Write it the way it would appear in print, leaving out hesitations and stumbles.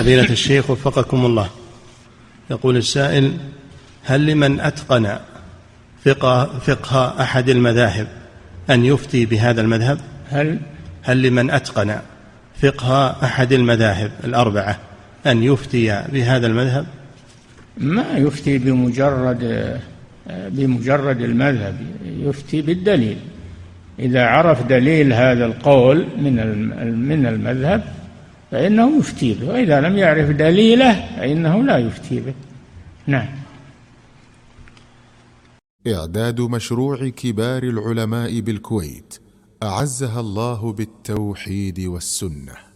فضيلة الشيخ وفقكم الله، يقول السائل: هل لمن أتقن فقه أحد المذاهب أن يفتي بهذا المذهب؟ هل لمن أتقن فقه أحد المذاهب الأربعة أن يفتي بهذا المذهب؟ ما يفتي بمجرد المذهب، يفتي بالدليل. إذا عرف دليل هذا القول من المذهب فإنه يفتي به، وإذا لم يعرف دليله فإنه لا يفتي به. نعم. إعداد مشروع كبار العلماء بالكويت أعزها الله بالتوحيد والسنة.